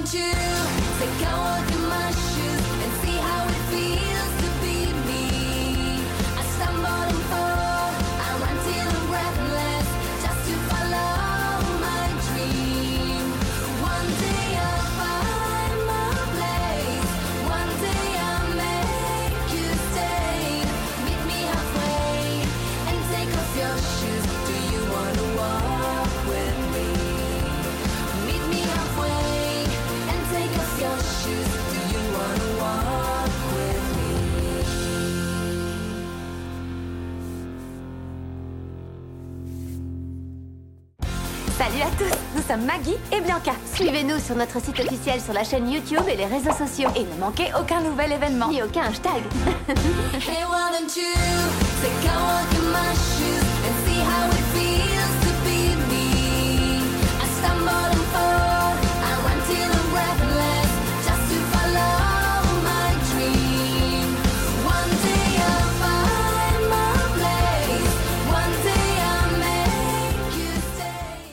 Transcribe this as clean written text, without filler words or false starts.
don't you take a walk in my shoes and see how it feels to be me? I stumble and fall, I run till I'm breathless, just to follow my dream. One day I'll find my place, one day I'll make you stay. Meet me halfway and take off your shoes. Do you wanna walk with me? Meet me halfway and take off your shoes. Do you wanna walk with me? Salut à tous, nous sommes Maggie et Bianca. Suivez-nous sur notre site officiel, sur la chaîne YouTube et les réseaux sociaux. Et ne manquez aucun nouvel événement, ni aucun hashtag. Hey, why don't you take a walk in my shoes and see how it feels?